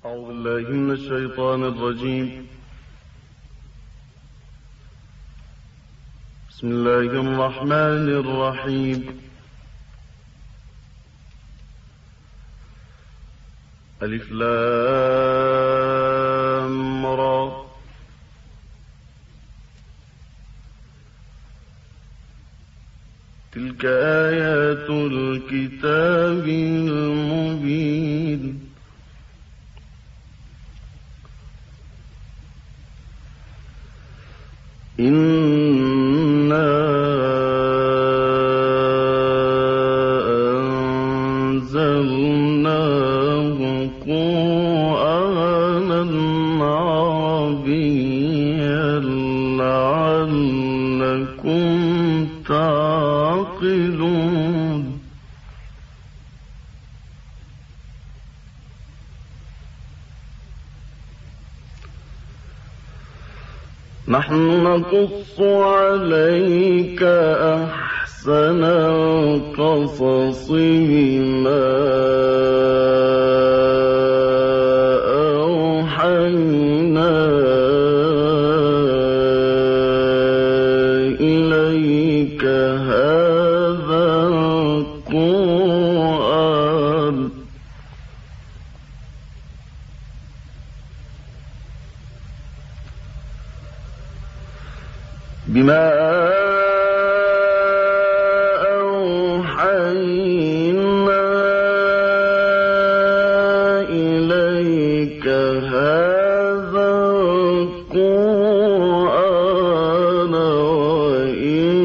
أعوذ بالله من الشيطان الرجيم. بسم الله الرحمن الرحيم. ألف لام را. تلك آيات الكتاب المبين. إنا أنزلناه قرآنا عربيا لعلكم تعقلون. نحن نقص عليك أحسن القصص بما أوحينا إليك هذا القرآن بما أوحينا إليك هذا القرآن وإن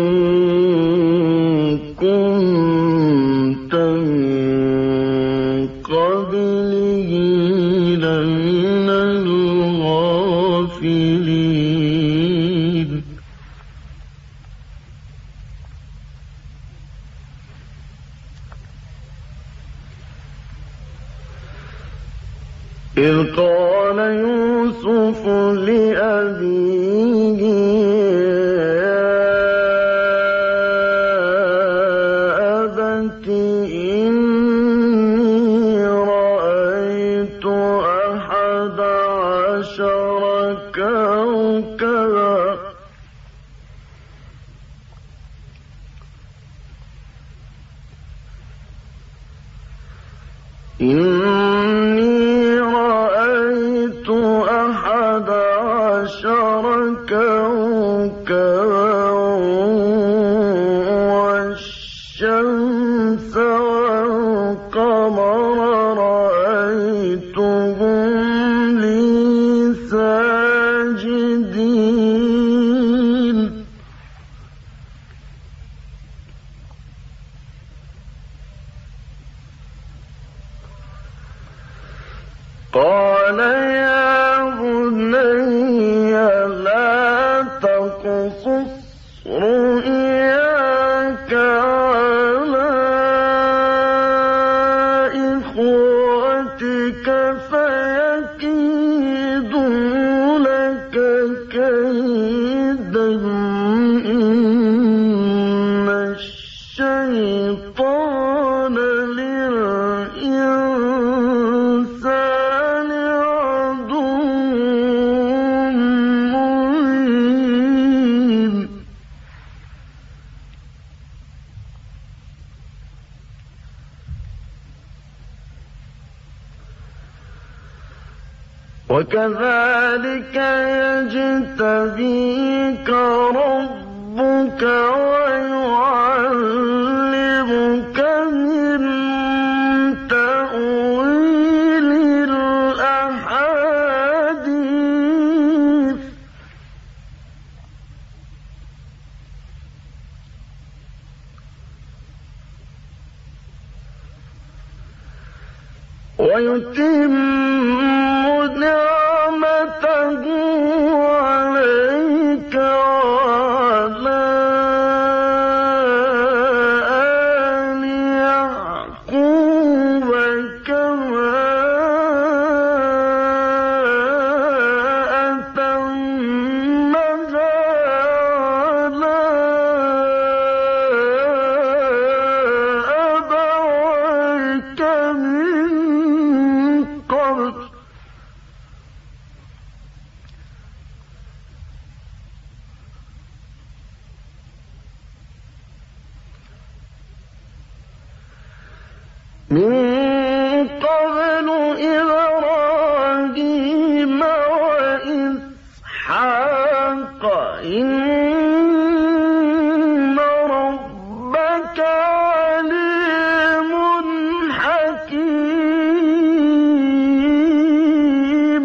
كنت من قبله لمن الغافلين. إذ قال يوسف لأبيه يا أبت إني رأيت 11 كوكبا إني رأيت 11 كوكبا والشمس والقمر رأيتهم لي ساجدين. قال يا بني لا تقصص رؤياك على إخوتك فيكيدوا لك كيدا إن الشيطان للإنسان عدو مبين. وكذلك يجتبيك ربك ويعلمك من تأويل الأحاديث ويتم نعمته عليك وعلى آل يعقوب كما أتمها على أبويك من قبل من قبل إبراهيم وإسحاق إن ربك عليم حكيم.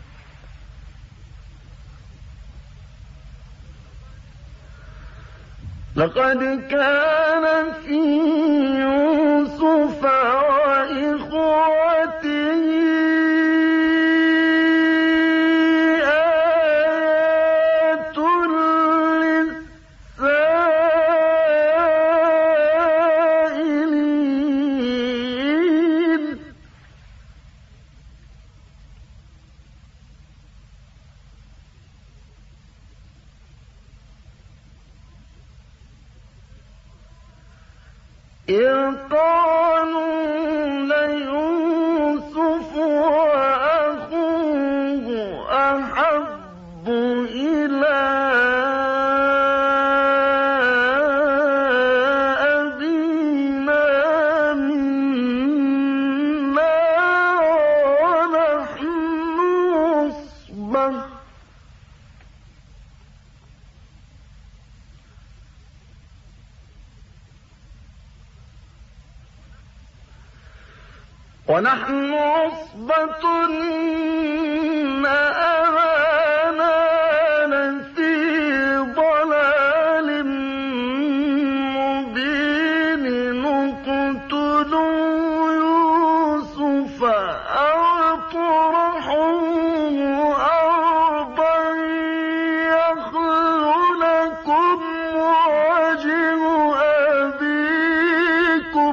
لقد كان في يوسف وإخوته آيات للسائلين. إذ قالوا ليوسف وأخوه أحب إلى أبينا منا ونحن عصبة إن أبانا لفي ضلال مبين. اقتلوا يوسف أو اطرحوه أرضا يخل لكم وجه أبيكم.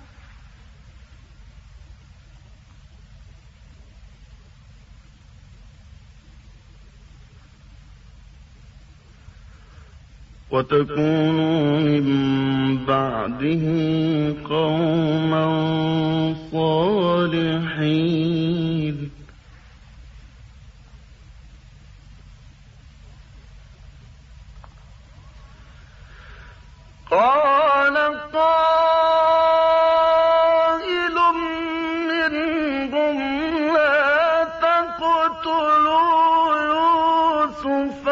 وتكونوا من بعده قوما صالحين. قال قائل منهم لا تقتلوا يوسف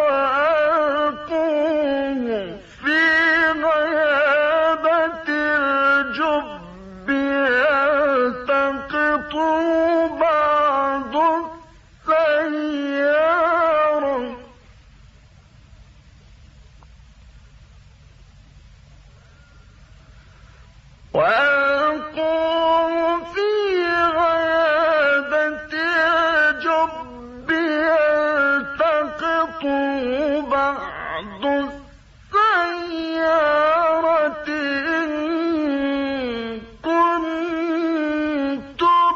وألقوه في غيابة الجب يلتقطه بعض السيارة. وألقوه في غيابة الجب يلتقطه بعض السيارة إن كنتم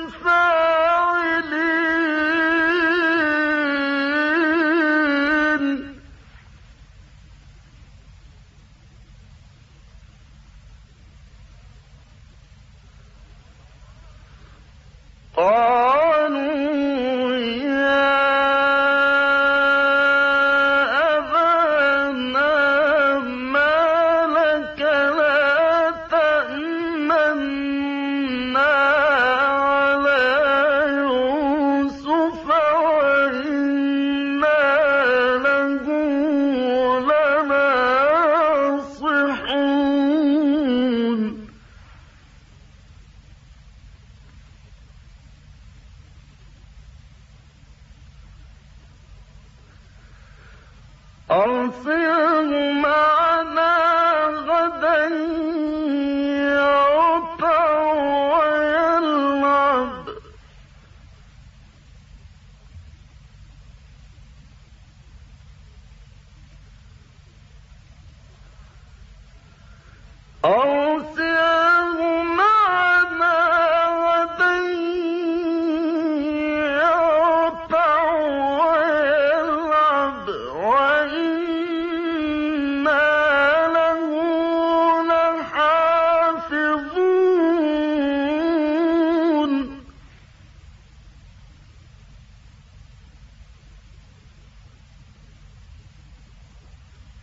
فاعلين. قالوا يا أبانا ما لك لا تأمنا على يوسف وإنا له لناصحون. أرسله معنا غدا يرتع ويلعب. أرسله معنا غدا يرتع ويلعب وإنا له لحافظون.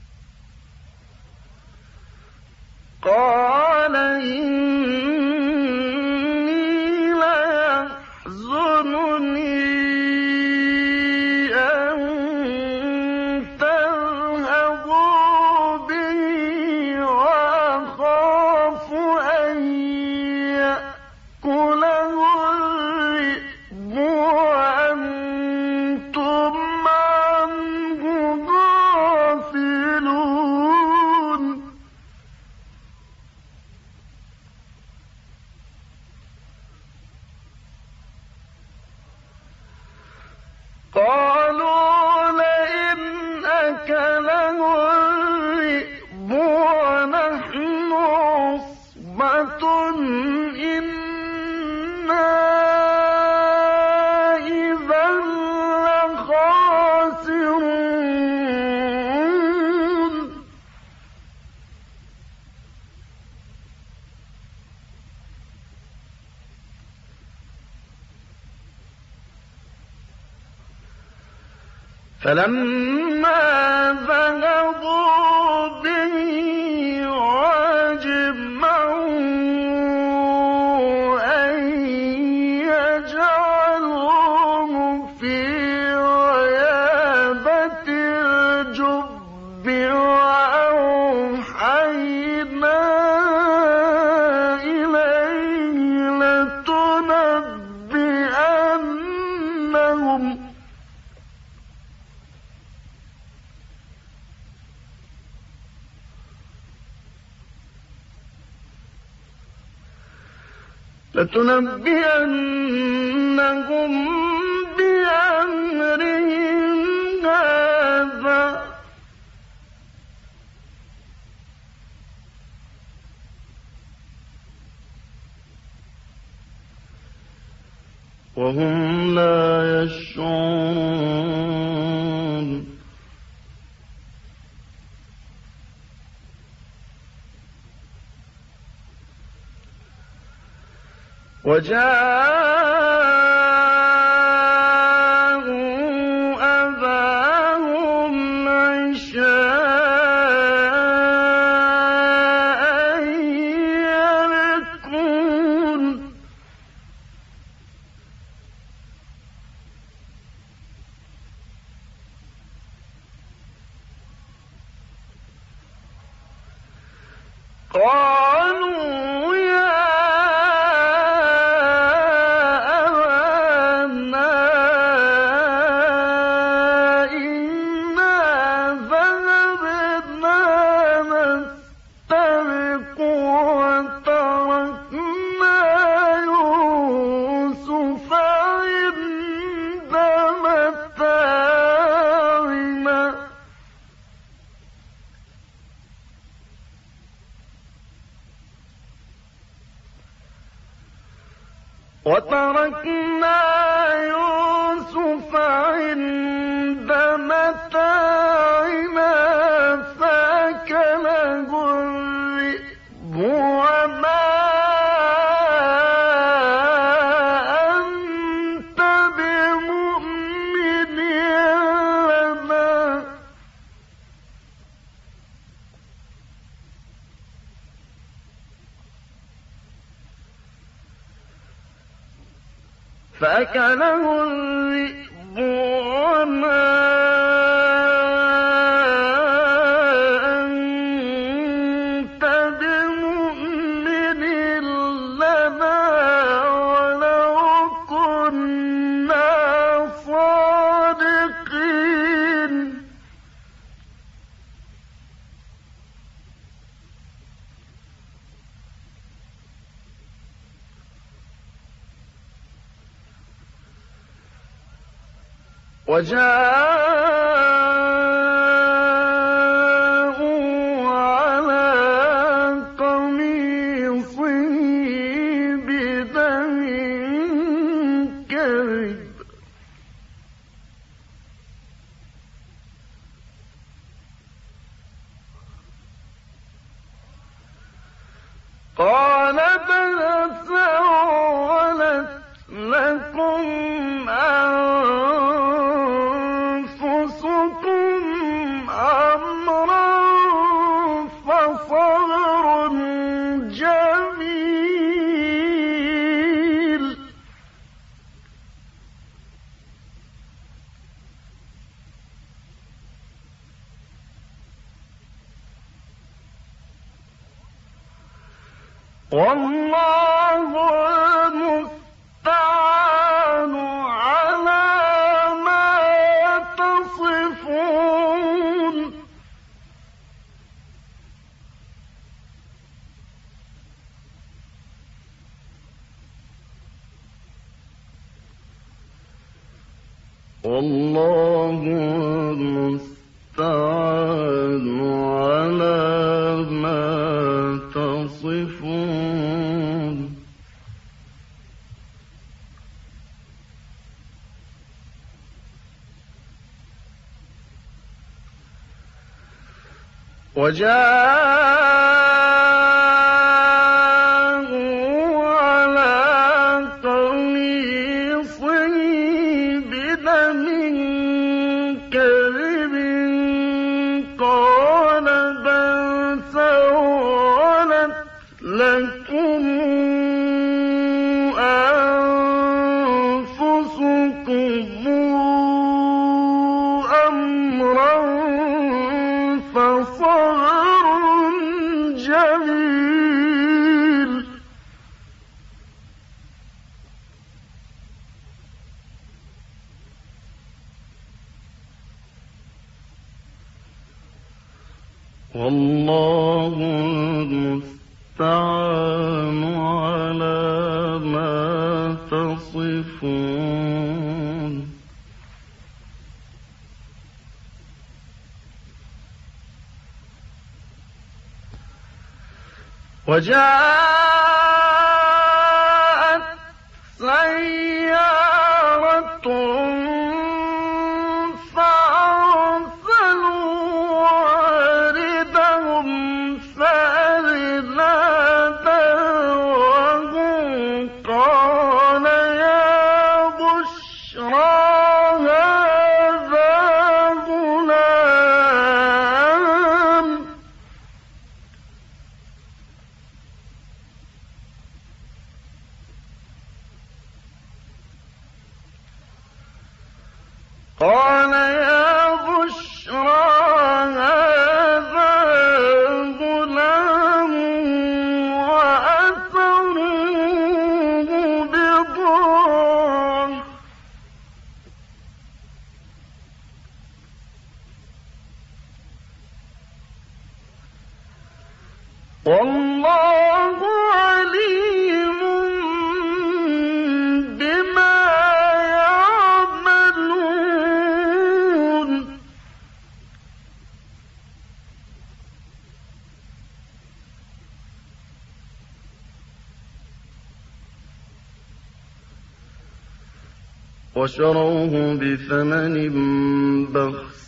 قال إني فلما ذهبوا به وأجمعوا أن يجعلوه في غيابة الجب وأوحينا إليه لتنبئنهم بأمرهم هذا وهم لا يشعرون. وجاءوا أباهم عشاء يبكون قالوا يا أبانا إنا ذهبنا نستبق وتركنا يوسف عند متاعنا فأكله الذئب وما أنت بمؤمن لنا فأكله الذئب وما أنت بمؤمن لنا ولو كنا صادقين. وجاءوا على قميصه بدم كذب قال بل سولت لكم أنفسكم أمرا فصبر جميل والله المستعان على ما تصفون. والله المستعان على ما تصفون. وجاءوا على قميصه بدم كذب والله المستعان على ما تصفون. وجاءت سيارة فأرسلوا واردهم فأدلى دلوه قال يا بشرى هذا غلام. قال يا بشرى هذا غلام وأسروه بضاعة والله عليم بما يعملون. وشروه بثمن بخس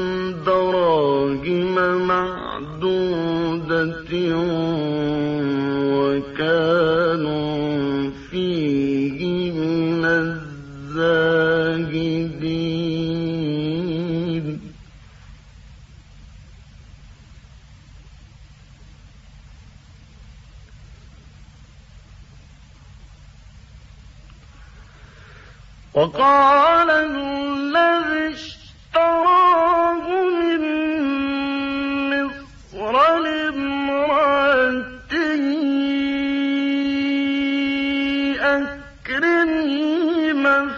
دراهم معدودة وكانوا فيه من الزاهدين. وقال الذي اشتراه من مصر لامرأته أكرمي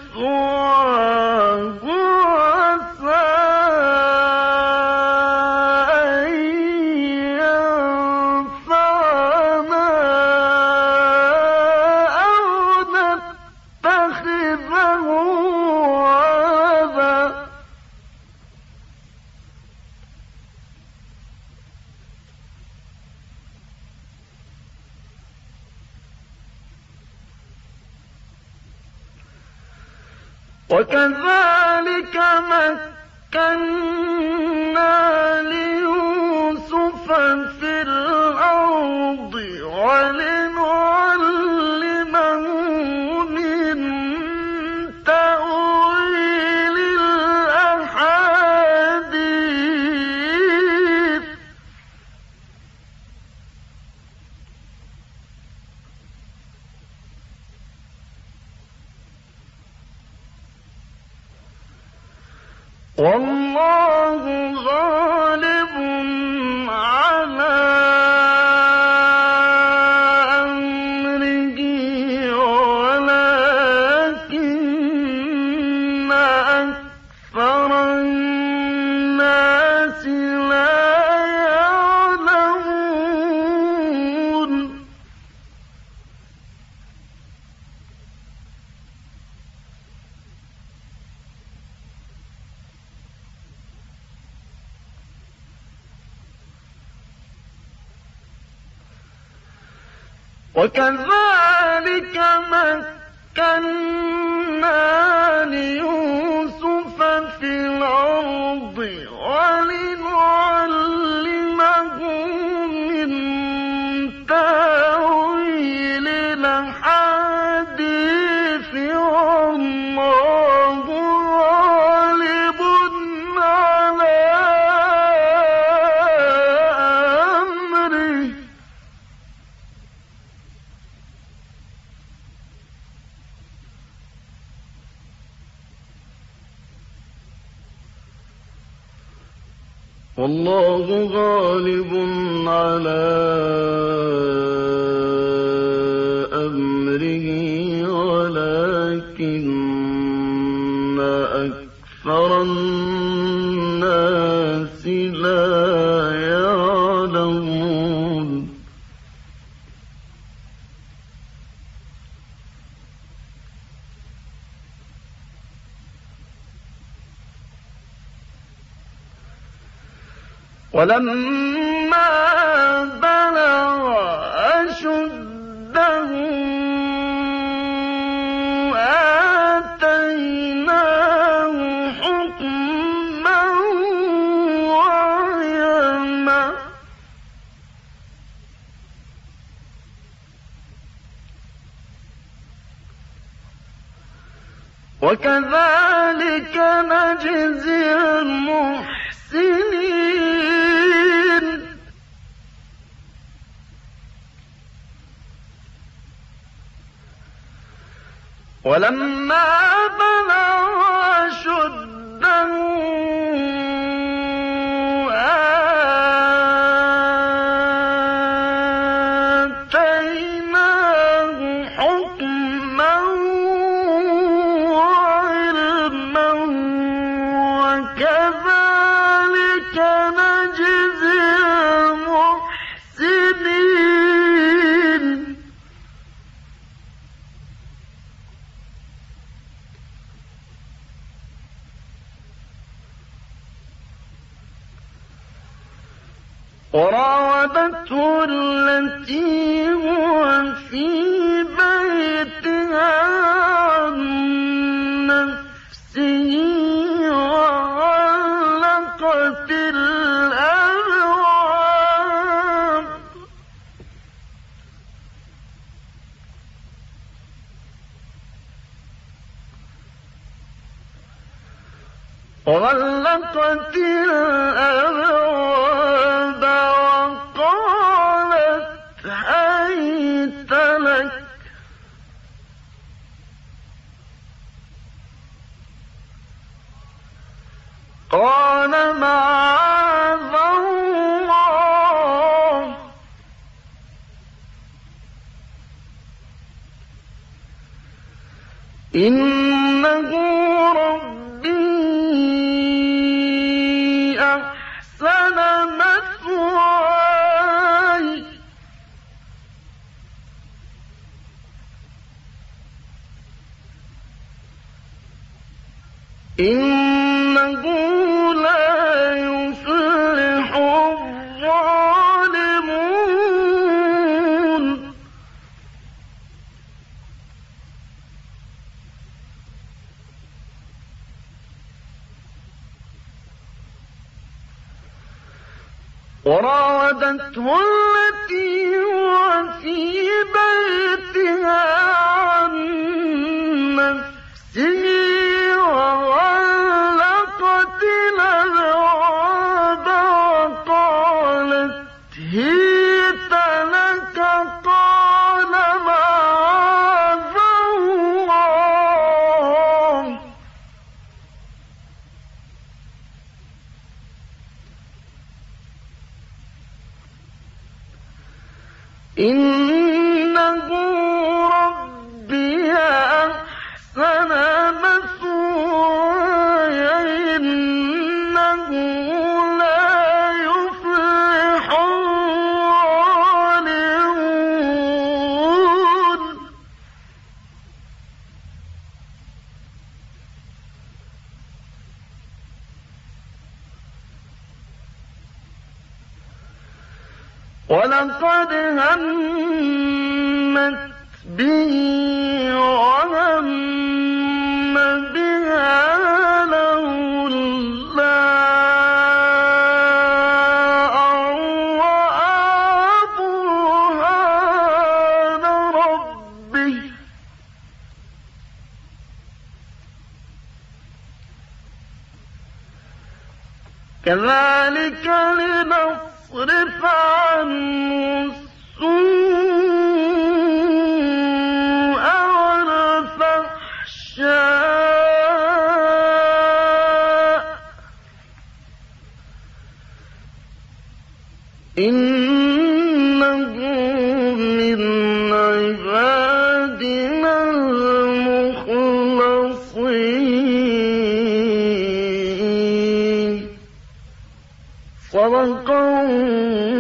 مثواه عسى أن ينفعنا أو نتخذه ولدا. وكذلك مكنا ليوسف في الأرض ولنعلمه من تأويل الأحاديث. والله غالب على أمره ولكن أكثر الناس لا يعلمون. وكذلك مكنا ليوسف في الأرض ولنعلمه من تأويل الأحاديث والله غالب على أمره والله غالب على أمره ولكن أكثر الناس لا يعلمون. ولما بلغ أشده آتيناه حكما وعلما وكذلك نجزي المحسنين ولما بلغ أشده آتيناه حكما وعلما وكذلك نجزي المحسنين وراودته التي هو في بيتها عن نفسه وغلقت الأبواب وقالت هيت لك قال معاذ الله إنه ربي أحسن مثواي إنه لا يفلح الظالمون وراودته التي هو في بيتها عن نفسه وغلقت الأبواب وقالت هيت لك قال معاذ الله إنه ربي أحسن مثواي إنه لا يفلح الظالمون ولقد همت به وهم بها لولا أن رأى برهان ربه كذلك لنصرف عنه السوء والفحشاء إنه من عبادنا المخلصين صدق الله